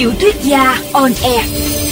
Tiểu thuyết gia on air.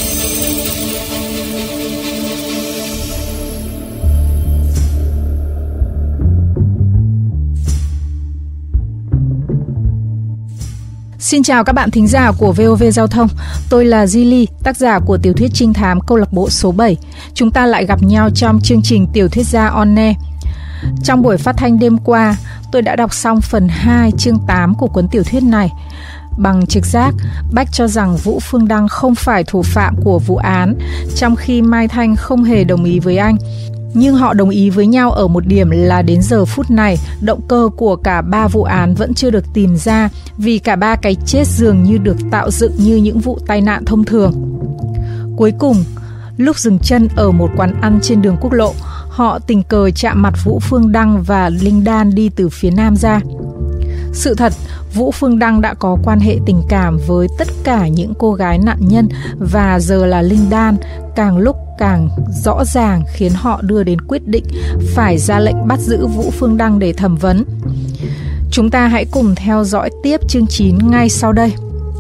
Xin chào các bạn thính giả của VOV Giao thông. Tôi là Zili, tác giả của tiểu thuyết trinh thám câu lạc bộ số 7. Chúng ta lại gặp nhau trong chương trình Tiểu thuyết gia on air. Trong buổi phát thanh đêm qua, tôi đã đọc xong phần 2 chương 8 của cuốn tiểu thuyết này. Bằng trực giác, Bách cho rằng Vũ Phương Đăng không phải thủ phạm của vụ án, trong khi Mai Thanh không hề đồng ý với anh. Nhưng họ đồng ý với nhau ở một điểm là đến giờ phút này, động cơ của cả ba vụ án vẫn chưa được tìm ra, vì cả ba cái chết dường như được tạo dựng như những vụ tai nạn thông thường. Cuối cùng, lúc dừng chân ở một quán ăn trên đường quốc lộ, họ tình cờ chạm mặt Vũ Phương Đăng và Linh Đan đi từ phía nam ra. Sự thật, Vũ Phương Đăng đã có quan hệ tình cảm với tất cả những cô gái nạn nhân, và giờ là Linh Đan càng lúc càng rõ ràng khiến họ đưa đến quyết định phải ra lệnh bắt giữ Vũ Phương Đăng để thẩm vấn. Chúng ta hãy cùng theo dõi tiếp chương 9 ngay sau đây.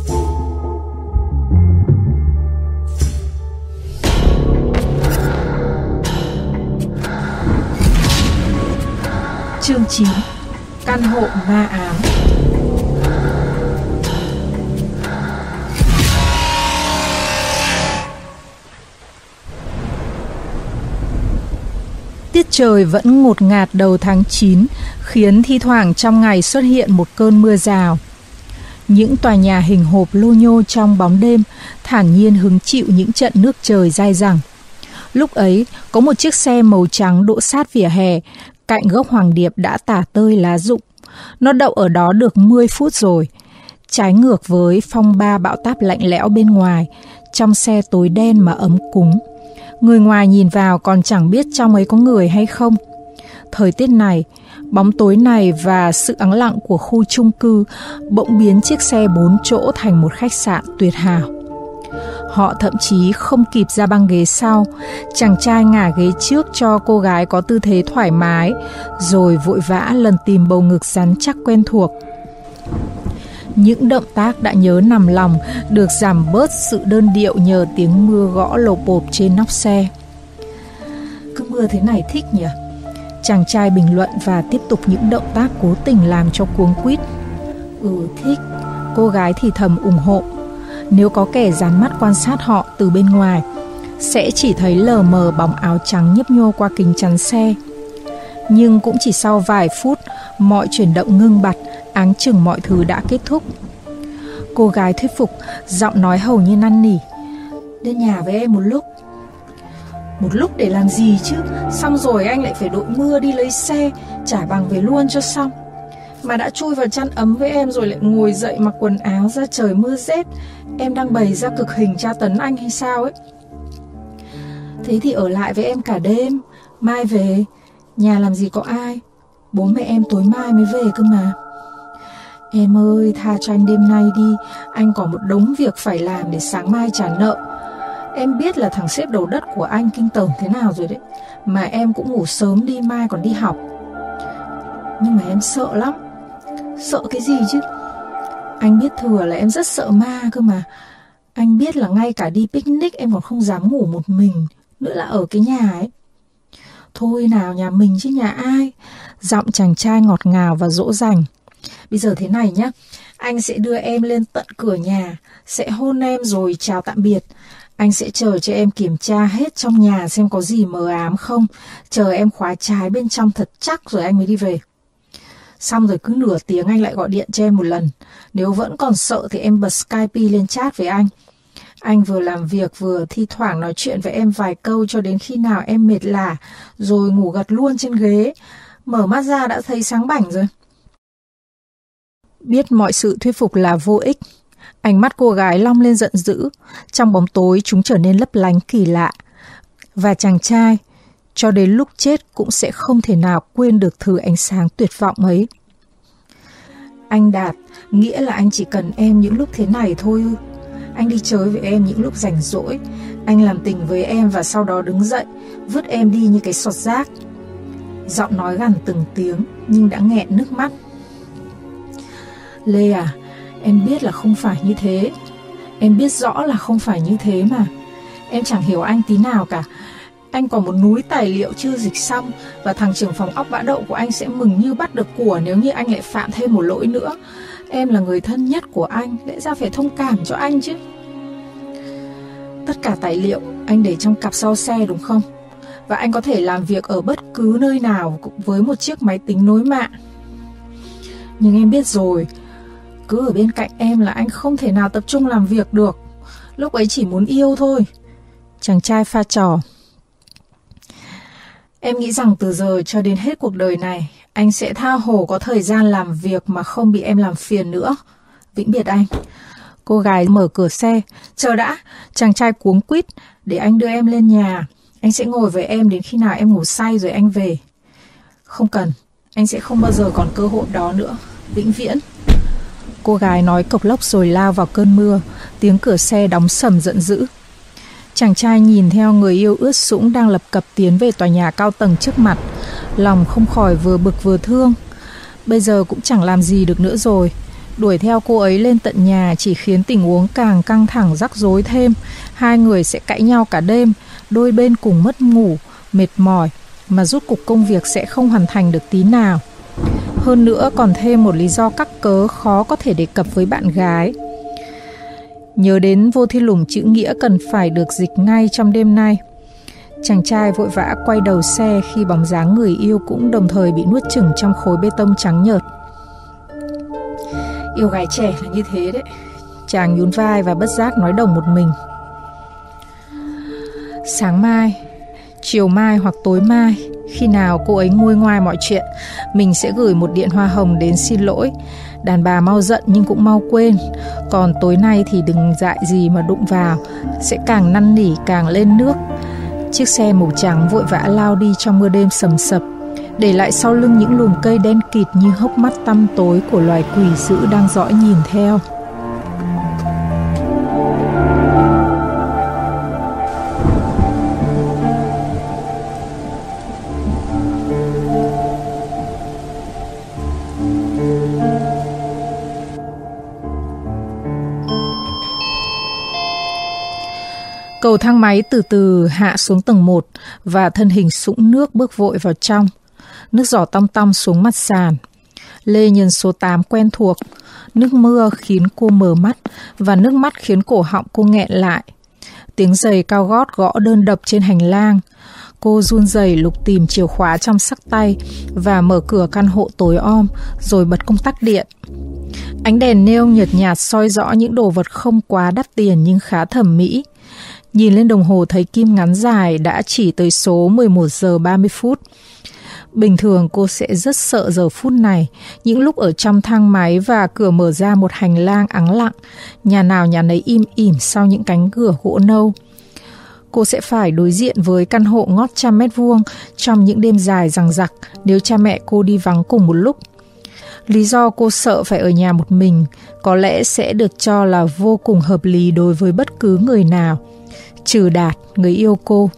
Chương 9: Căn hộ ma ám. Tiết trời vẫn ngột ngạt đầu tháng 9, khiến thi thoảng trong ngày xuất hiện một cơn mưa rào. Những tòa nhà hình hộp lô nhô trong bóng đêm, thản nhiên hứng chịu những trận nước trời dai dẳng. Lúc ấy, có một chiếc xe màu trắng đỗ sát vỉa hè, cạnh gốc hoàng điệp đã tả tơi lá rụng. Nó đậu ở đó được 10 phút rồi. Trái ngược với phong ba bão táp lạnh lẽo bên ngoài, trong xe tối đen mà ấm cúng. Người ngoài nhìn vào còn chẳng biết trong ấy có người hay không. Thời tiết này, bóng tối này và sự ắng lặng của khu chung cư bỗng biến chiếc xe 4 chỗ thành một khách sạn tuyệt hảo. Họ thậm chí không kịp ra băng ghế sau, chàng trai ngả ghế trước cho cô gái có tư thế thoải mái, rồi vội vã lần tìm bầu ngực rắn chắc quen thuộc. Những động tác đã nhớ nằm lòng được giảm bớt sự đơn điệu nhờ tiếng mưa gõ lộp bộp trên nóc xe. Cứ mưa thế này thích nhỉ? Chàng trai bình luận và tiếp tục những động tác cố tình làm cho cuống quýt. Thích. Cô gái thì thầm ủng hộ. Nếu có kẻ dán mắt quan sát họ từ bên ngoài, sẽ chỉ thấy lờ mờ bóng áo trắng nhấp nhô qua kính chắn xe. Nhưng cũng chỉ sau vài phút, mọi chuyển động ngưng bặt, áng chừng mọi thứ đã kết thúc. Cô gái thuyết phục, giọng nói hầu như năn nỉ. Đến nhà với em một lúc. Một lúc để làm gì chứ? Xong rồi anh lại phải đội mưa đi lấy xe, trả bằng về luôn cho xong. Mà đã chui vào chăn ấm với em rồi lại ngồi dậy mặc quần áo ra trời mưa rét. Em đang bày ra cực hình tra tấn anh hay sao ấy? Thế thì ở lại với em cả đêm, mai về. Nhà làm gì có ai, bố mẹ em tối mai mới về cơ mà. Em ơi, tha cho anh đêm nay đi. Anh có một đống việc phải làm để sáng mai trả nợ. Em biết là thằng sếp đầu đất của anh kinh tởm thế nào rồi đấy, mà em cũng ngủ sớm đi, mai còn đi học. Nhưng mà em sợ lắm. Sợ cái gì chứ? Anh biết thừa là em rất sợ ma cơ mà. Anh biết là ngay cả đi picnic em còn không dám ngủ một mình, nữa là ở cái nhà ấy. Thôi nào, nhà mình chứ nhà ai? Giọng chàng trai ngọt ngào và dỗ dành. Bây giờ thế này nhé, anh sẽ đưa em lên tận cửa nhà, sẽ hôn em rồi chào tạm biệt. Anh sẽ chờ cho em kiểm tra hết trong nhà xem có gì mờ ám không. Chờ em khóa trái bên trong thật chắc rồi anh mới đi về. Xong rồi cứ nửa tiếng anh lại gọi điện cho em một lần. Nếu vẫn còn sợ thì em bật Skype lên chat với anh. Anh vừa làm việc vừa thi thoảng nói chuyện với em vài câu cho đến khi nào em mệt lả, rồi ngủ gật luôn trên ghế. Mở mắt ra đã thấy sáng bảnh rồi. Biết mọi sự thuyết phục là vô ích, ánh mắt cô gái long lên giận dữ. Trong bóng tối chúng trở nên lấp lánh kỳ lạ. Và chàng trai, cho đến lúc chết cũng sẽ không thể nào quên được thứ ánh sáng tuyệt vọng ấy. Anh Đạt, nghĩa là anh chỉ cần em những lúc thế này thôi ư? Anh đi chơi với em những lúc rảnh rỗi. Anh làm tình với em và sau đó đứng dậy, vứt em đi như cái sọt rác. Giọng nói gằn từng tiếng nhưng đã nghẹn nước mắt. Lê à, em biết là không phải như thế. Em biết rõ là không phải như thế mà. Em chẳng hiểu anh tí nào cả. Anh còn một núi tài liệu chưa dịch xong, và thằng trưởng phòng óc bã đậu của anh sẽ mừng như bắt được của nếu như anh lại phạm thêm một lỗi nữa. Em là người thân nhất của anh, lẽ ra phải thông cảm cho anh chứ. Tất cả tài liệu anh để trong cặp sau xe đúng không? Và anh có thể làm việc ở bất cứ nơi nào với một chiếc máy tính nối mạng. Nhưng em biết rồi, cứ ở bên cạnh em là anh không thể nào tập trung làm việc được. Lúc ấy chỉ muốn yêu thôi. Chàng trai pha trò. Em nghĩ rằng từ giờ cho đến hết cuộc đời này, anh sẽ tha hồ có thời gian làm việc mà không bị em làm phiền nữa. Vĩnh biệt anh. Cô gái mở cửa xe. Chờ đã. Chàng trai cuống quýt. Để anh đưa em lên nhà. Anh sẽ ngồi với em đến khi nào em ngủ say rồi anh về. Không cần. Anh sẽ không bao giờ còn cơ hội đó nữa. Vĩnh viễn. Cô gái nói cộc lốc rồi lao vào cơn mưa. Tiếng cửa xe đóng sầm giận dữ. Chàng trai nhìn theo người yêu ướt sũng đang lập cập tiến về tòa nhà cao tầng trước mặt. Lòng không khỏi vừa bực vừa thương. Bây giờ cũng chẳng làm gì được nữa rồi. Đuổi theo cô ấy lên tận nhà chỉ khiến tình huống càng căng thẳng rắc rối thêm. Hai người sẽ cãi nhau cả đêm. Đôi bên cùng mất ngủ, mệt mỏi, mà rốt cuộc công việc sẽ không hoàn thành được tí nào. Hơn nữa còn thêm một lý do cắc cớ khó có thể đề cập với bạn gái. Nhớ đến vô thiên lùng chữ nghĩa cần phải được dịch ngay trong đêm nay. Chàng trai vội vã quay đầu xe khi bóng dáng người yêu cũng đồng thời bị nuốt chửng trong khối bê tông trắng nhợt. Yêu gái trẻ là như thế đấy. Chàng nhún vai và bất giác nói đồng một mình. Sáng mai, chiều mai hoặc tối mai, khi nào cô ấy nguôi ngoai mọi chuyện, mình sẽ gửi một điện hoa hồng đến xin lỗi. Đàn bà mau giận nhưng cũng mau quên. Còn tối nay thì đừng dại gì mà đụng vào, sẽ càng năn nỉ càng lên nước. Chiếc xe màu trắng vội vã lao đi trong mưa đêm sầm sập, để lại sau lưng những lùm cây đen kịt như hốc mắt tăm tối của loài quỷ dữ đang dõi nhìn theo. Cầu thang máy từ từ hạ xuống tầng 1 và thân hình sũng nước bước vội vào trong. Nước giỏ tong tong xuống mặt sàn. Lê nhân số 8 quen thuộc. Nước mưa khiến cô mờ mắt và nước mắt khiến cổ họng cô nghẹn lại. Tiếng giày cao gót gõ đơn độc trên hành lang. Cô run rẩy lục tìm chìa khóa trong xắc tay và mở cửa căn hộ tối om rồi bật công tắc điện. Ánh đèn nêu nhợt nhạt soi rõ những đồ vật không quá đắt tiền nhưng khá thẩm mỹ. Nhìn lên đồng hồ thấy kim ngắn dài đã chỉ tới số 11 giờ 30 phút. Bình thường cô sẽ rất sợ giờ phút này, những lúc ở trong thang máy và cửa mở ra một hành lang ắng lặng, nhà nào nhà nấy im ỉm sau những cánh cửa gỗ nâu. Cô sẽ phải đối diện với căn hộ ngót 100 mét vuông trong những đêm dài dằng dặc nếu cha mẹ cô đi vắng cùng một lúc. Lý do cô sợ phải ở nhà một mình có lẽ sẽ được cho là vô cùng hợp lý đối với bất cứ người nào, trừ Đạt, người yêu cô.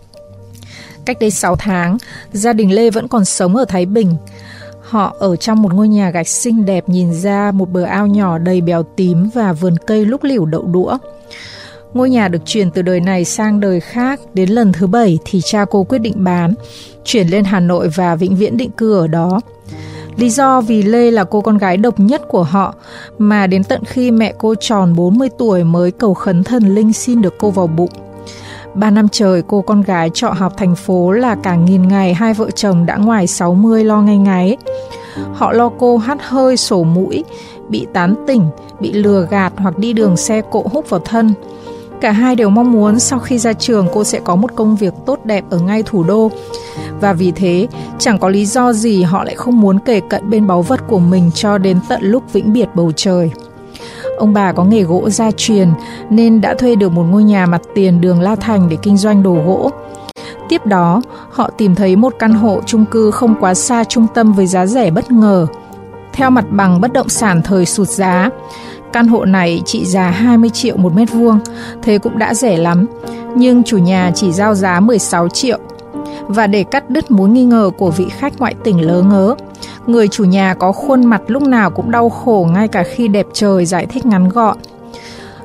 Cách đây 6 tháng, gia đình Lê vẫn còn sống ở Thái Bình. Họ ở trong một ngôi nhà gạch xinh đẹp nhìn ra một bờ ao nhỏ đầy bèo tím và vườn cây lúc liễu đậu đũa. Ngôi nhà được chuyển từ đời này sang đời khác. Đến lần thứ 7 thì cha cô quyết định bán, chuyển lên Hà Nội và vĩnh viễn định cư ở đó. Lý do vì Lê là cô con gái độc nhất của họ, mà đến tận khi mẹ cô tròn 40 tuổi mới cầu khấn thần linh xin được cô vào bụng. 3 năm trời cô con gái trọ học thành phố là cả nghìn ngày hai vợ chồng đã ngoài 60 lo ngay ngáy. Họ lo cô hắt hơi sổ mũi, bị tán tỉnh, bị lừa gạt hoặc đi đường xe cộ húc vào thân. Cả hai đều mong muốn sau khi ra trường cô sẽ có một công việc tốt đẹp ở ngay thủ đô. Và vì thế, chẳng có lý do gì họ lại không muốn kề cận bên báu vật của mình cho đến tận lúc vĩnh biệt bầu trời. Ông bà có nghề gỗ gia truyền nên đã thuê được một ngôi nhà mặt tiền đường La Thành để kinh doanh đồ gỗ. Tiếp đó, họ tìm thấy một căn hộ chung cư không quá xa trung tâm với giá rẻ bất ngờ. Theo mặt bằng bất động sản thời sụt giá, căn hộ này trị giá 20 triệu một mét vuông, thế cũng đã rẻ lắm, nhưng chủ nhà chỉ giao giá 16 triệu. Và để cắt đứt mối nghi ngờ của vị khách ngoại tỉnh lớ ngớ, người chủ nhà có khuôn mặt lúc nào cũng đau khổ ngay cả khi đẹp trời giải thích ngắn gọn.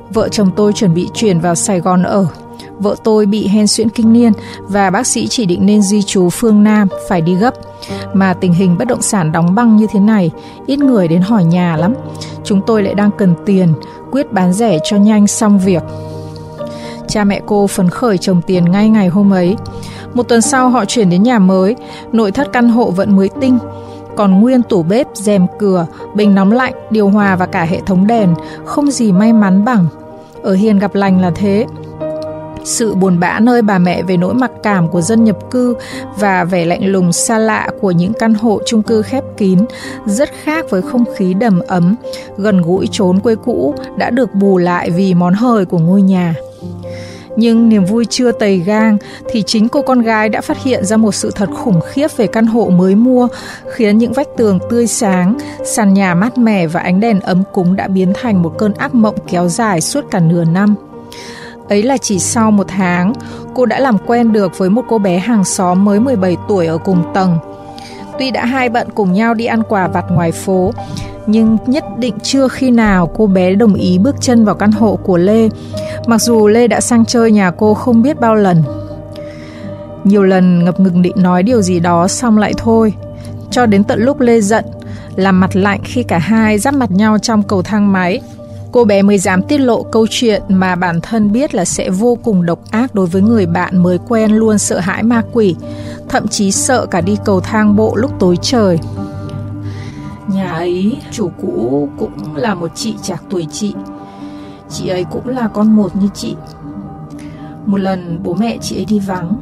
Vợ chồng tôi chuẩn bị chuyển vào Sài Gòn ở. Vợ tôi bị hen suyễn kinh niên và bác sĩ chỉ định nên di trú phương Nam, phải đi gấp. Mà tình hình bất động sản đóng băng như thế này, ít người đến hỏi nhà lắm. Chúng tôi lại đang cần tiền, quyết bán rẻ cho nhanh xong việc. Cha mẹ cô phấn khởi trồng tiền ngay ngày hôm ấy. Một tuần sau họ chuyển đến nhà mới, nội thất căn hộ vẫn mới tinh. Còn nguyên tủ bếp, rèm cửa, bình nóng lạnh, điều hòa và cả hệ thống đèn, không gì may mắn bằng. Ở hiền gặp lành là thế. Sự buồn bã nơi bà mẹ về nỗi mặc cảm của dân nhập cư và vẻ lạnh lùng xa lạ của những căn hộ chung cư khép kín rất khác với không khí đầm ấm, gần gũi chốn quê cũ đã được bù lại vì món hời của ngôi nhà. Nhưng niềm vui chưa tđầy gang thì chính cô con gái đã phát hiện ra một sự thật khủng khiếp về căn hộ mới mua, khiến những vách tường tươi sáng, sàn nhà mát mẻ và ánh đèn ấm cúng đã biến thành một cơn ác mộng kéo dài suốt cả nửa năm. Ấy là chỉ sau 1 tháng, cô đã làm quen được với một cô bé hàng xóm mới 17 tuổi ở cùng tầng. Tuy đã hai bận cùng nhau đi ăn quà vặt ngoài phố, nhưng nhất định chưa khi nào cô bé đồng ý bước chân vào căn hộ của Lê, mặc dù Lê đã sang chơi nhà cô không biết bao lần. Nhiều lần ngập ngừng định nói điều gì đó xong lại thôi, cho đến tận lúc Lê giận, làm mặt lạnh khi cả hai giáp mặt nhau trong cầu thang máy, cô bé mới dám tiết lộ câu chuyện mà bản thân biết là sẽ vô cùng độc ác đối với người bạn mới quen luôn sợ hãi ma quỷ, thậm chí sợ cả đi cầu thang bộ lúc tối trời. Nhà ấy, chủ cũ cũng là một chị trạc tuổi chị. Chị ấy cũng là con một như chị. Một lần bố mẹ chị ấy đi vắng,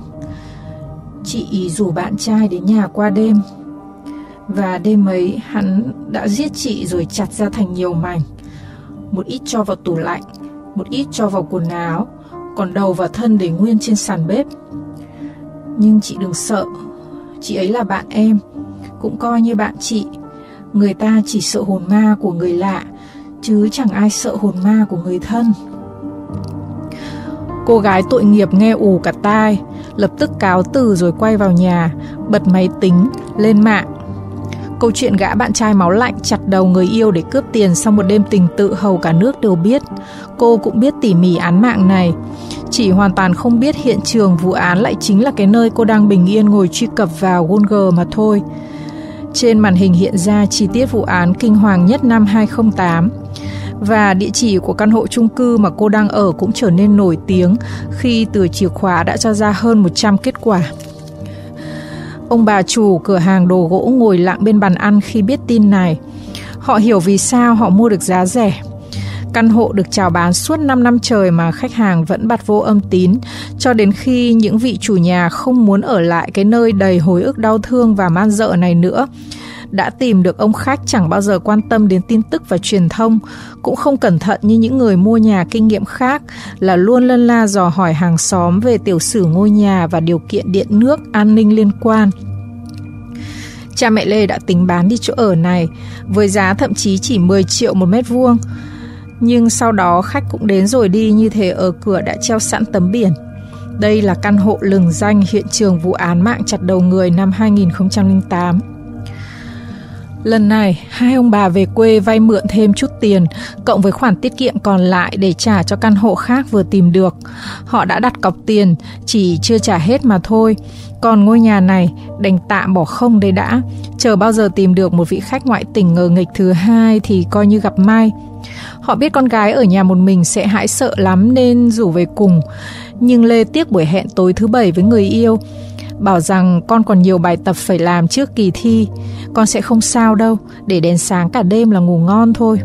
chị rủ bạn trai đến nhà qua đêm. Và đêm ấy hắn đã giết chị rồi chặt ra thành nhiều mảnh. Một ít cho vào tủ lạnh, một ít cho vào quần áo, còn đầu và thân để nguyên trên sàn bếp. Nhưng chị đừng sợ, chị ấy là bạn em, cũng coi như bạn chị. Người ta chỉ sợ hồn ma của người lạ, chứ chẳng ai sợ hồn ma của người thân. Cô gái tội nghiệp nghe ù cả tai, lập tức cáo từ rồi quay vào nhà, bật máy tính, lên mạng. Câu chuyện gã bạn trai máu lạnh chặt đầu người yêu để cướp tiền sau một đêm tình tự hầu cả nước đều biết. Cô cũng biết tỉ mỉ án mạng này, chỉ hoàn toàn không biết hiện trường vụ án lại chính là cái nơi cô đang bình yên ngồi truy cập vào Google mà thôi. Trên màn hình hiện ra chi tiết vụ án kinh hoàng nhất năm 2008. Và địa chỉ của căn hộ chung cư mà cô đang ở cũng trở nên nổi tiếng khi từ chìa khóa đã cho ra hơn 100 kết quả. Ông bà chủ cửa hàng đồ gỗ ngồi lặng bên bàn ăn khi biết tin này. Họ hiểu vì sao họ mua được giá rẻ. Căn hộ được chào bán suốt 5 năm trời mà khách hàng vẫn bặt vô âm tín, cho đến khi những vị chủ nhà không muốn ở lại cái nơi đầy hồi ức đau thương và man rợ này nữa. Đã tìm được ông khách chẳng bao giờ quan tâm đến tin tức và truyền thông, cũng không cẩn thận như những người mua nhà kinh nghiệm khác là luôn lân la dò hỏi hàng xóm về tiểu sử ngôi nhà và điều kiện điện nước, an ninh liên quan. Cha mẹ Lê đã tính bán đi chỗ ở này với giá thậm chí chỉ 10 triệu một mét vuông. Nhưng sau đó khách cũng đến rồi đi, như thể ở cửa đã treo sẵn tấm biển. Đây là căn hộ lừng danh hiện trường vụ án mạng chặt đầu người năm 2008. Lần này, hai ông bà về quê vay mượn thêm chút tiền, cộng với khoản tiết kiệm còn lại để trả cho căn hộ khác vừa tìm được. Họ đã đặt cọc tiền, chỉ chưa trả hết mà thôi. Còn ngôi nhà này, đành tạm bỏ không đây đã. Chờ bao giờ tìm được một vị khách ngoại tình ngờ nghịch thứ hai thì coi như gặp may. Họ biết con gái ở nhà một mình sẽ hãi sợ lắm nên rủ về cùng. Nhưng Lê tiếc buổi hẹn tối thứ Bảy với người yêu, bảo rằng con còn nhiều bài tập phải làm trước kỳ thi. Con sẽ không sao đâu, để đến sáng cả đêm là ngủ ngon thôi.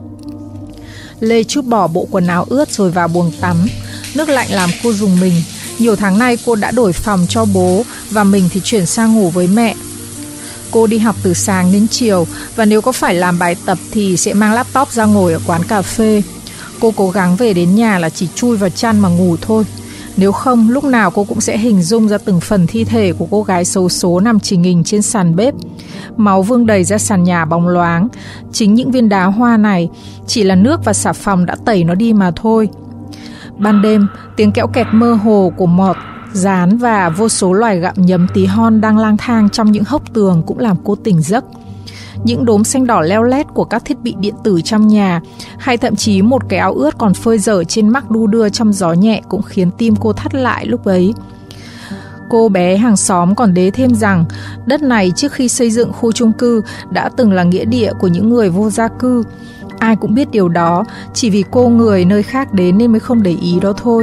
Lê trút bỏ bộ quần áo ướt rồi vào buồng tắm. Nước lạnh làm cô rùng mình. Nhiều tháng nay cô đã đổi phòng cho bố và mình thì chuyển sang ngủ với mẹ. Cô đi học từ sáng đến chiều và nếu có phải làm bài tập thì sẽ mang laptop ra ngồi ở quán cà phê. Cô cố gắng về đến nhà là chỉ chui vào chăn mà ngủ thôi. Nếu không, lúc nào cô cũng sẽ hình dung ra từng phần thi thể của cô gái xấu số nằm chình hình trên sàn bếp. Máu vương đầy ra sàn nhà bóng loáng. Chính những viên đá hoa này chỉ là nước và xà phòng đã tẩy nó đi mà thôi. Ban đêm, tiếng kẽo kẹt mơ hồ của mọt, gián và vô số loài gặm nhấm tí hon đang lang thang trong những hốc tường cũng làm cô tỉnh giấc. những đốm xanh đỏ leo lét của các thiết bị điện tử trong nhà, hay thậm chí một cái áo ướt còn phơi dở trên mắc đu đưa trong gió nhẹ cũng khiến tim cô thắt lại lúc ấy. Cô bé hàng xóm còn đế thêm rằng đất này trước khi xây dựng khu chung cư đã từng là nghĩa địa của những người vô gia cư. Ai cũng biết điều đó, chỉ vì cô người nơi khác đến nên mới không để ý đó thôi.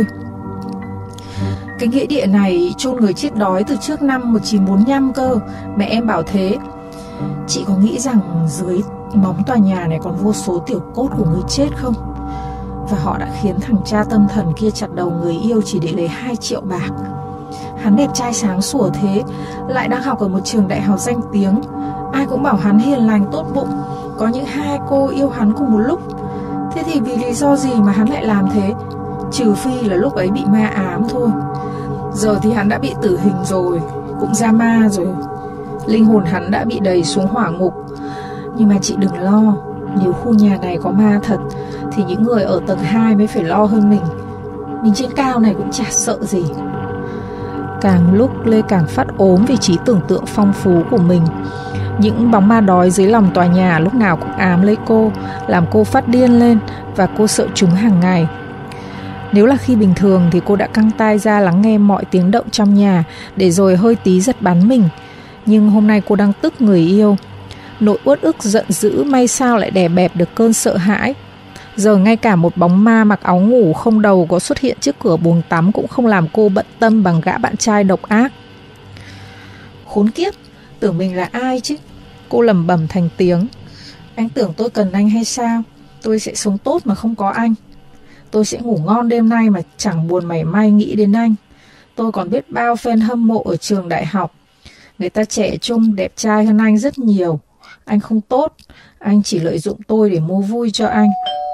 Cái nghĩa địa này chôn người chết đói từ trước năm 1945 cơ, mẹ em bảo thế. Chị có nghĩ rằng dưới móng tòa nhà này còn vô số tiểu cốt của người chết không? Và họ đã khiến thằng cha tâm thần kia chặt đầu người yêu chỉ để lấy 2 triệu bạc. Hắn đẹp trai sáng sủa thế, lại đang học ở một trường đại học danh tiếng. Ai cũng bảo hắn hiền lành tốt bụng, có những 2 cô yêu hắn cùng một lúc. Thế thì vì lý do gì mà hắn lại làm thế? Trừ phi là lúc ấy bị ma ám thôi. Giờ thì hắn đã bị tử hình rồi, cũng ra ma rồi. Linh hồn hắn đã bị đẩy xuống hỏa ngục. Nhưng mà chị đừng lo, nếu khu nhà này có ma thật thì những người ở tầng 2 mới phải lo hơn mình. Mình trên cao này cũng chả sợ gì. Càng lúc Lê càng phát ốm vì trí tưởng tượng phong phú của mình. Những bóng ma đói dưới lòng tòa nhà lúc nào cũng ám lấy cô, làm cô phát điên lên và cô sợ chúng hàng ngày. Nếu là khi bình thường thì cô đã căng tai ra lắng nghe mọi tiếng động trong nhà để rồi hơi tí giật bắn mình. Nhưng hôm nay cô đang tức người yêu. Nỗi uất ức giận dữ may sao lại đè bẹp được cơn sợ hãi. Giờ ngay cả một bóng ma mặc áo ngủ không đầu có xuất hiện trước cửa buồng tắm cũng không làm cô bận tâm bằng gã bạn trai độc ác. Khốn kiếp, tưởng mình là ai chứ? Cô lẩm bẩm thành tiếng. Anh tưởng tôi cần anh hay sao? Tôi sẽ sống tốt mà không có anh. Tôi sẽ ngủ ngon đêm nay mà chẳng buồn mảy may nghĩ đến anh. Tôi còn biết bao fan hâm mộ ở trường đại học. Người ta trẻ trung, đẹp trai hơn anh rất nhiều. Anh không tốt, anh chỉ lợi dụng tôi để mua vui cho anh.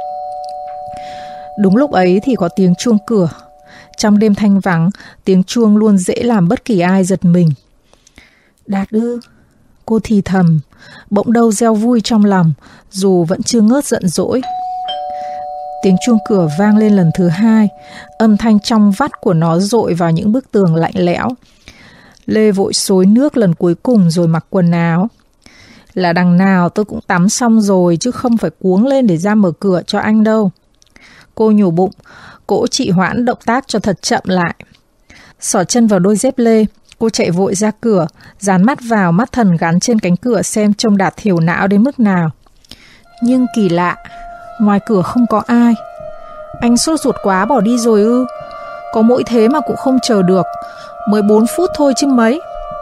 Đúng lúc ấy thì có tiếng chuông cửa. Trong đêm thanh vắng, tiếng chuông luôn dễ làm bất kỳ ai giật mình. Đạt ư? Cô thì thầm, bỗng đâu reo vui trong lòng, dù vẫn chưa ngớt giận dỗi. Tiếng chuông cửa vang lên lần thứ 2, âm thanh trong vắt của nó dội vào những bức tường lạnh lẽo. Lê vội xối nước lần cuối cùng rồi mặc quần áo. Là đằng nào tôi cũng tắm xong rồi chứ không phải cuống lên để ra mở cửa cho anh đâu. Cô nhủ bụng, cỗ trì hoãn động tác cho thật chậm lại. Xỏ chân vào đôi dép lê, cô chạy vội ra cửa, dán mắt vào mắt thần gắn trên cánh cửa xem trông Đạt thiểu não đến mức nào. Nhưng kỳ lạ, ngoài cửa không có ai. Anh sốt ruột quá bỏ đi rồi ư? Có mỗi thế mà cũng không chờ được, mới 4 phút thôi chứ mấy.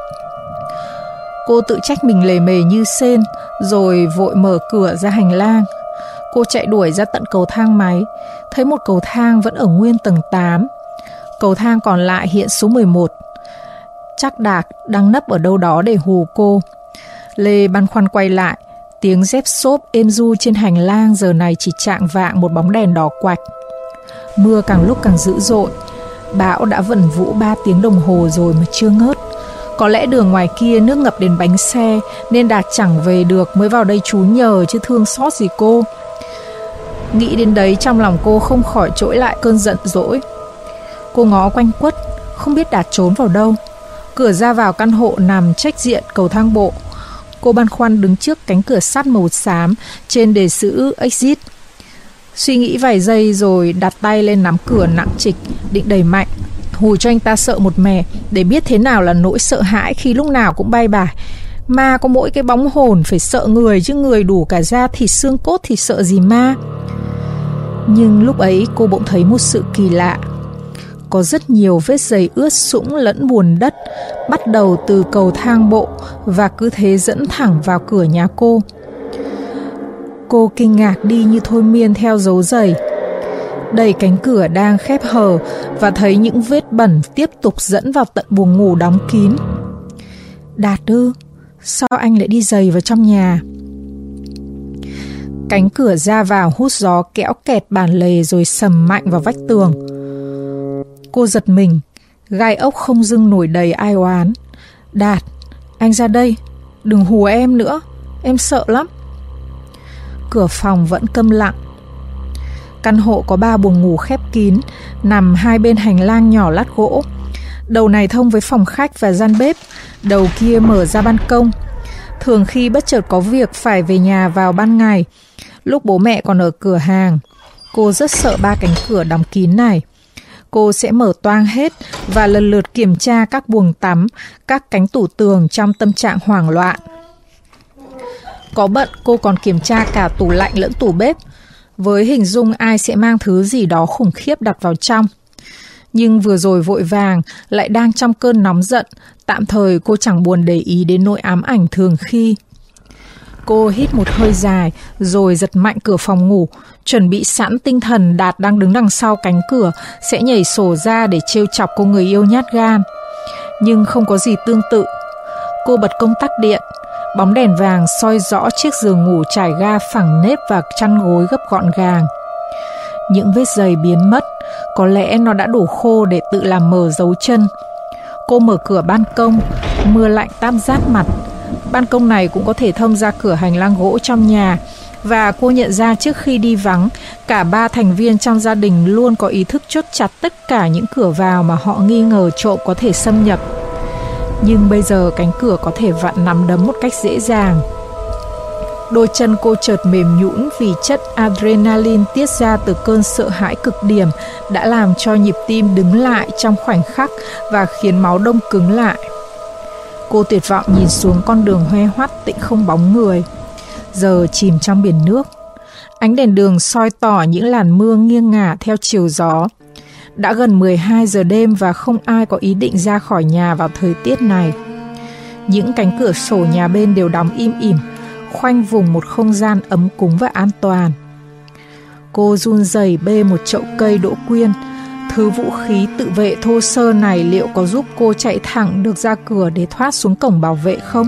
Cô tự trách mình lề mề như sên, rồi vội mở cửa ra hành lang. Cô chạy đuổi ra tận cầu thang máy, thấy một cầu thang vẫn ở nguyên tầng 8. Cầu thang còn lại hiện số 11. Chắc Đạt đang nấp ở đâu đó để hù cô. Lê băn khoăn quay lại, tiếng dép xốp êm ru trên hành lang giờ này chỉ chạng vạng một bóng đèn đỏ quạch. Mưa càng lúc càng dữ dội. Bão đã vẩn vũ 3 tiếng đồng hồ rồi mà chưa ngớt. Có lẽ đường ngoài kia nước ngập đến bánh xe nên Đạt chẳng về được mới vào đây trú nhờ chứ thương xót gì cô. Nghĩ đến đấy trong lòng cô không khỏi trỗi lại cơn giận dỗi. Cô ngó quanh quất, không biết Đạt trốn vào đâu. Cửa ra vào căn hộ nằm trách diện cầu thang bộ. Cô băn khoăn đứng trước cánh cửa sắt màu xám trên đề chữ exit. Suy nghĩ vài giây rồi đặt tay lên nắm cửa nặng trịch, định đẩy mạnh, hù cho anh ta sợ một mẻ để biết thế nào là nỗi sợ hãi khi lúc nào cũng bay bài. Ma có mỗi cái bóng hồn phải sợ người chứ người đủ cả da thịt xương cốt thì sợ gì ma. Nhưng lúc ấy cô bỗng thấy một sự kỳ lạ. Có rất nhiều vết giày ướt sũng lẫn bùn đất bắt đầu từ cầu thang bộ và cứ thế dẫn thẳng vào cửa nhà cô. Cô kinh ngạc đi như thôi miên theo dấu giày. Đẩy cánh cửa đang khép hờ và thấy những vết bẩn tiếp tục dẫn vào tận buồng ngủ đóng kín. Đạt ư? Sao anh lại đi giày vào trong nhà? Cánh cửa ra vào hút gió kẽo kẹt bản lề rồi sầm mạnh vào vách tường. Cô giật mình, gai ốc không dưng nổi đầy ai oán. Đạt, anh ra đây, đừng hù em nữa, em sợ lắm. Cửa phòng vẫn câm lặng. Căn hộ có 3 buồng ngủ khép kín, nằm hai bên hành lang nhỏ lát gỗ. Đầu này thông với phòng khách và gian bếp, đầu kia mở ra ban công. Thường khi bất chợt có việc phải về nhà vào ban ngày, lúc bố mẹ còn ở cửa hàng, cô rất sợ 3 cánh cửa đóng kín này. Cô sẽ mở toang hết và lần lượt kiểm tra các buồng tắm, các cánh tủ tường trong tâm trạng hoảng loạn. Có bận cô còn kiểm tra cả tủ lạnh lẫn tủ bếp, với hình dung ai sẽ mang thứ gì đó khủng khiếp đặt vào trong. Nhưng vừa rồi vội vàng, lại đang trong cơn nóng giận, tạm thời cô chẳng buồn để ý đến nỗi ám ảnh thường khi. Cô hít một hơi dài, rồi giật mạnh cửa phòng ngủ, chuẩn bị sẵn tinh thần Đạt đang đứng đằng sau cánh cửa, sẽ nhảy sổ ra để trêu chọc cô người yêu nhát gan. Nhưng không có gì tương tự. Cô bật công tắc điện, bóng đèn vàng soi rõ chiếc giường ngủ trải ga phẳng nếp và chăn gối gấp gọn gàng. Những vết giày biến mất, có lẽ nó đã đổ khô để tự làm mờ dấu chân. Cô mở cửa ban công, mưa lạnh táp rát mặt. Ban công này cũng có thể thông ra cửa hành lang gỗ trong nhà, và cô nhận ra trước khi đi vắng, cả 3 thành viên trong gia đình luôn có ý thức chốt chặt tất cả những cửa vào mà họ nghi ngờ trộm có thể xâm nhập. Nhưng bây giờ cánh cửa có thể vặn nắm đấm một cách dễ dàng. Đôi chân cô chợt mềm nhũn vì chất adrenaline tiết ra từ cơn sợ hãi cực điểm đã làm cho nhịp tim đứng lại trong khoảnh khắc và khiến máu đông cứng lại. Cô tuyệt vọng nhìn xuống con đường hoe hoắt tĩnh không bóng người, giờ chìm trong biển nước. Ánh đèn đường soi tỏ những làn mưa nghiêng ngả theo chiều gió. Đã gần 12 giờ đêm và không ai có ý định ra khỏi nhà vào thời tiết này. Những cánh cửa sổ nhà bên đều đóng im ỉm, khoanh vùng một không gian ấm cúng và an toàn. Cô run rẩy bê một chậu cây đỗ quyên. Thứ vũ khí tự vệ thô sơ này liệu có giúp cô chạy thẳng được ra cửa để thoát xuống cổng bảo vệ không?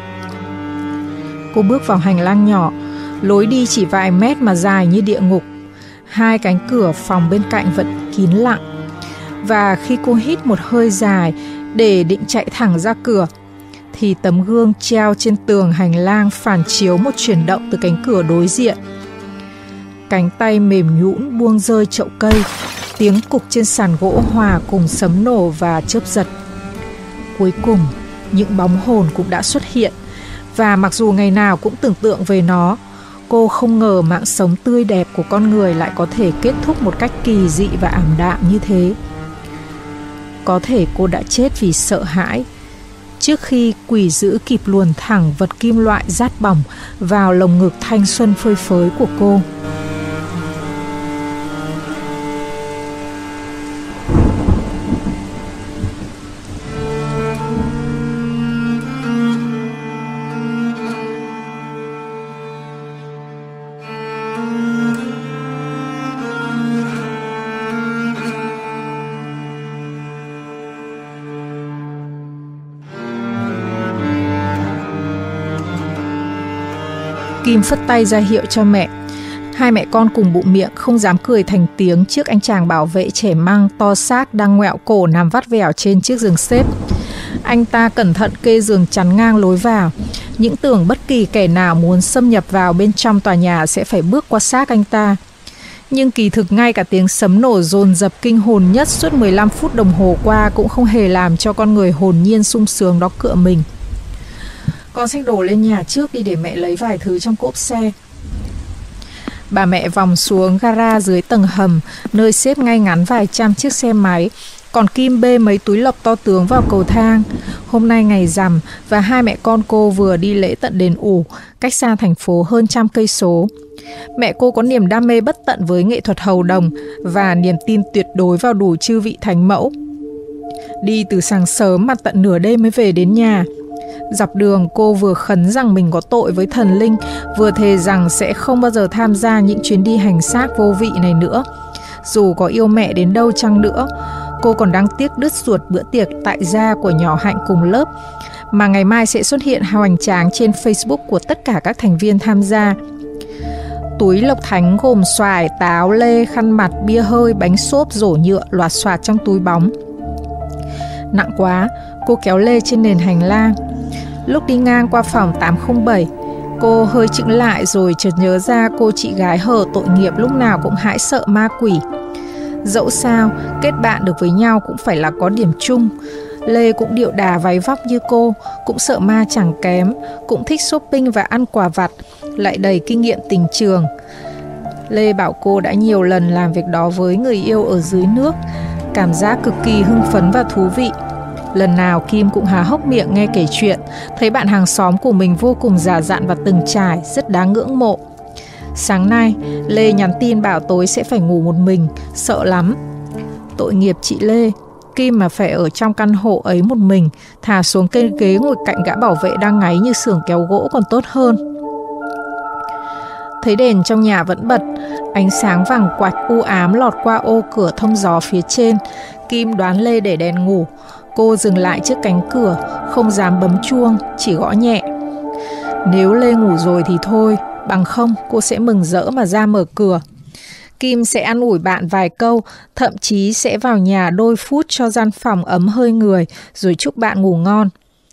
Cô bước vào hành lang nhỏ, lối đi chỉ vài mét mà dài như địa ngục. 2 cánh cửa phòng bên cạnh vẫn kín lặng. Và khi cô hít một hơi dài để định chạy thẳng ra cửa, thì tấm gương treo trên tường hành lang phản chiếu một chuyển động từ cánh cửa đối diện. Cánh tay mềm nhũn buông rơi chậu cây, tiếng cục trên sàn gỗ hòa cùng sấm nổ và chớp giật. Cuối cùng, những bóng hồn cũng đã xuất hiện, và mặc dù ngày nào cũng tưởng tượng về nó, cô không ngờ mạng sống tươi đẹp của con người lại có thể kết thúc một cách kỳ dị và ảm đạm như thế. Có thể cô đã chết vì sợ hãi, trước khi quỷ dữ kịp luồn thẳng vật kim loại rát bỏng vào lồng ngực thanh xuân phơi phới của cô. Kim phất tay ra hiệu cho mẹ. 2 mẹ con cùng bụng miệng không dám cười thành tiếng trước anh chàng bảo vệ trẻ măng to xác đang ngoẹo cổ nằm vắt vẻo trên chiếc giường xếp. Anh ta cẩn thận kê giường chắn ngang lối vào, những tưởng bất kỳ kẻ nào muốn xâm nhập vào bên trong tòa nhà sẽ phải bước qua xác anh ta. Nhưng kỳ thực ngay cả tiếng sấm nổ dồn dập kinh hồn nhất suốt 15 phút đồng hồ qua cũng không hề làm cho con người hồn nhiên sung sướng đó cựa mình. Con xách đồ lên nhà trước đi để mẹ lấy vài thứ trong cốp xe. Bà mẹ vòng xuống gara dưới tầng hầm, nơi xếp ngay ngắn vài trăm chiếc xe máy, còn Kim bê mấy túi lộc to tướng vào cầu thang. Hôm nay ngày rằm và 2 mẹ con cô vừa đi lễ tận đền Ủ, cách xa thành phố hơn 100 cây số. Mẹ cô có niềm đam mê bất tận với nghệ thuật hầu đồng và niềm tin tuyệt đối vào đủ chư vị thánh mẫu. Đi từ sáng sớm mà tận nửa đêm mới về đến nhà. Dọc đường cô vừa khấn rằng mình có tội với thần linh, vừa thề rằng sẽ không bao giờ tham gia những chuyến đi hành xác vô vị này nữa. Dù có yêu mẹ đến đâu chăng nữa, cô còn đang tiếc đứt ruột bữa tiệc tại gia của nhỏ Hạnh cùng lớp, mà ngày mai sẽ xuất hiện hoành tráng trên Facebook của tất cả các thành viên tham gia. Túi lộc thánh gồm xoài, táo, lê, khăn mặt, bia hơi, bánh xốp, rổ nhựa loạt xoạt trong túi bóng. Nặng quá, cô kéo lê trên nền hành lang. Lúc đi ngang qua phòng 807, cô hơi chững lại rồi chợt nhớ ra cô chị gái hờ tội nghiệp lúc nào cũng hãi sợ ma quỷ. Dẫu sao, kết bạn được với nhau cũng phải là có điểm chung. Lê cũng điệu đà váy vóc như cô, cũng sợ ma chẳng kém, cũng thích shopping và ăn quà vặt, lại đầy kinh nghiệm tình trường. Lê bảo cô đã nhiều lần làm việc đó với người yêu ở dưới nước, cảm giác cực kỳ hưng phấn và thú vị. Lần nào Kim cũng há hốc miệng nghe kể chuyện, thấy bạn hàng xóm của mình vô cùng già dặn và từng trải, rất đáng ngưỡng mộ. Sáng nay, Lê nhắn tin bảo tối sẽ phải ngủ một mình, sợ lắm. Tội nghiệp chị Lê, Kim mà phải ở trong căn hộ ấy một mình, thà xuống cây ghế ngồi cạnh gã bảo vệ đang ngáy như xưởng kéo gỗ còn tốt hơn. Thấy đèn trong nhà vẫn bật, ánh sáng vàng quạch u ám lọt qua ô cửa thông gió phía trên. Kim đoán Lê để đèn ngủ. Cô dừng lại trước cánh cửa, không dám bấm chuông, chỉ gõ nhẹ. Nếu Lê ngủ rồi thì thôi, bằng không cô sẽ mừng rỡ mà ra mở cửa. Kim sẽ an ủi bạn vài câu, thậm chí sẽ vào nhà đôi phút cho gian phòng ấm hơi người, rồi chúc bạn ngủ ngon.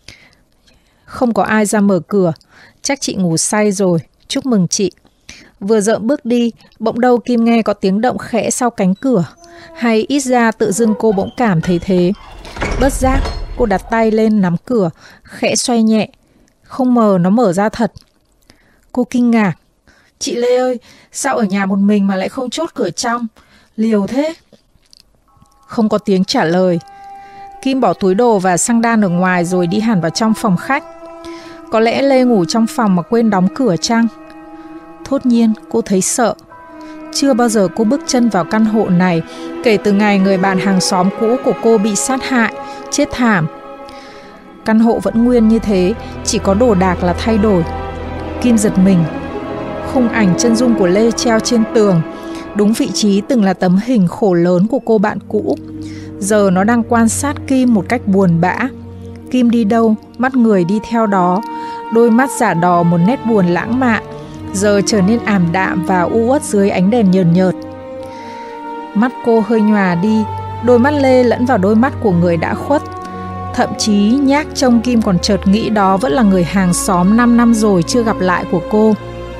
Không có ai ra mở cửa, chắc chị ngủ say rồi, chúc mừng chị. Vừa dợm bước đi, bỗng đâu Kim nghe có tiếng động khẽ sau cánh cửa, hay ít ra tự dưng cô bỗng cảm thấy thế. Bất giác, cô đặt tay lên nắm cửa, khẽ xoay nhẹ, không ngờ nó mở ra thật. Cô kinh ngạc. Chị Lê ơi, sao ở nhà một mình mà lại không chốt cửa trong? Liều thế. Không có tiếng trả lời. Kim bỏ túi đồ và xăng đan ở ngoài rồi đi hẳn vào trong phòng khách. Có lẽ Lê ngủ trong phòng mà quên đóng cửa chăng? Thốt nhiên cô thấy sợ. Chưa bao giờ cô bước chân vào căn hộ này kể từ ngày người bạn hàng xóm cũ của cô bị sát hại, chết thảm. Căn hộ vẫn nguyên như thế, chỉ có đồ đạc là thay đổi. Kim giật mình. Khung ảnh chân dung của Lê treo trên tường, đúng vị trí từng là tấm hình khổ lớn của cô bạn cũ. Giờ nó đang quan sát Kim một cách buồn bã. Kim đi đâu, mắt người đi theo đó. Đôi mắt giả đò một nét buồn lãng mạn, giờ trở nên ảm đạm và u uất dưới ánh đèn nhờn nhợt. Mắt cô hơi nhòa đi, đôi mắt Lê lẫn vào đôi mắt của người đã khuất. Thậm chí nhác trông Kim còn chợt nghĩ đó vẫn là người hàng xóm 5 năm rồi chưa gặp lại của cô.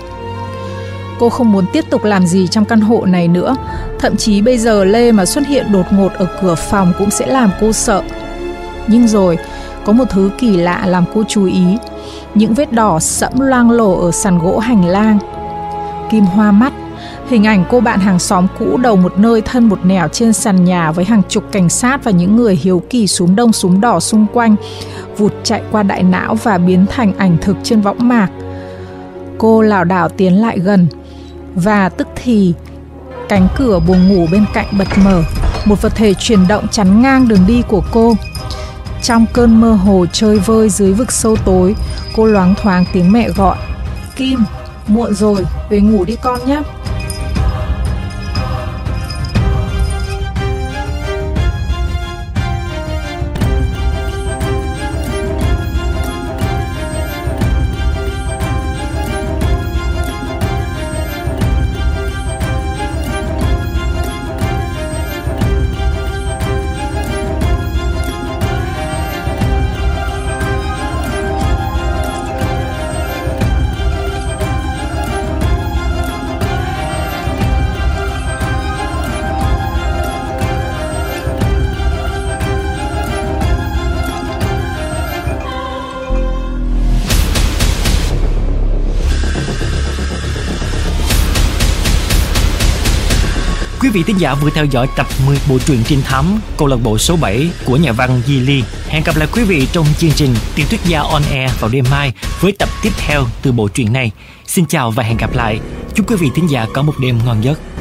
Cô không muốn tiếp tục làm gì trong căn hộ này nữa. Thậm chí bây giờ Lê mà xuất hiện đột ngột ở cửa phòng cũng sẽ làm cô sợ. Nhưng rồi, có một thứ kỳ lạ làm cô chú ý. Những vết đỏ sẫm loang lổ ở sàn gỗ hành lang. Kim hoa mắt. Hình ảnh cô bạn hàng xóm cũ đầu một nơi thân một nẻo trên sàn nhà với hàng chục cảnh sát và những người hiếu kỳ súm đông súm đỏ xung quanh vụt chạy qua đại não và biến thành ảnh thực trên võng mạc. Cô lảo đảo tiến lại gần và tức thì cánh cửa buồng ngủ bên cạnh bật mở. Một vật thể chuyển động chắn ngang đường đi của cô. Trong cơn mơ hồ chơi vơi dưới vực sâu tối, cô loáng thoáng tiếng mẹ gọi. Kim, muộn rồi, về ngủ đi con nhé. Quý vị thính giả vừa theo dõi tập 10 bộ truyện trinh thám câu lạc bộ số 7 của nhà văn Di Ly. Hẹn gặp lại quý vị trong chương trình Tiểu thuyết gia on air vào đêm mai với tập tiếp theo từ bộ truyện này. Xin chào và hẹn gặp lại. Chúc quý vị thính giả có một đêm ngon giấc.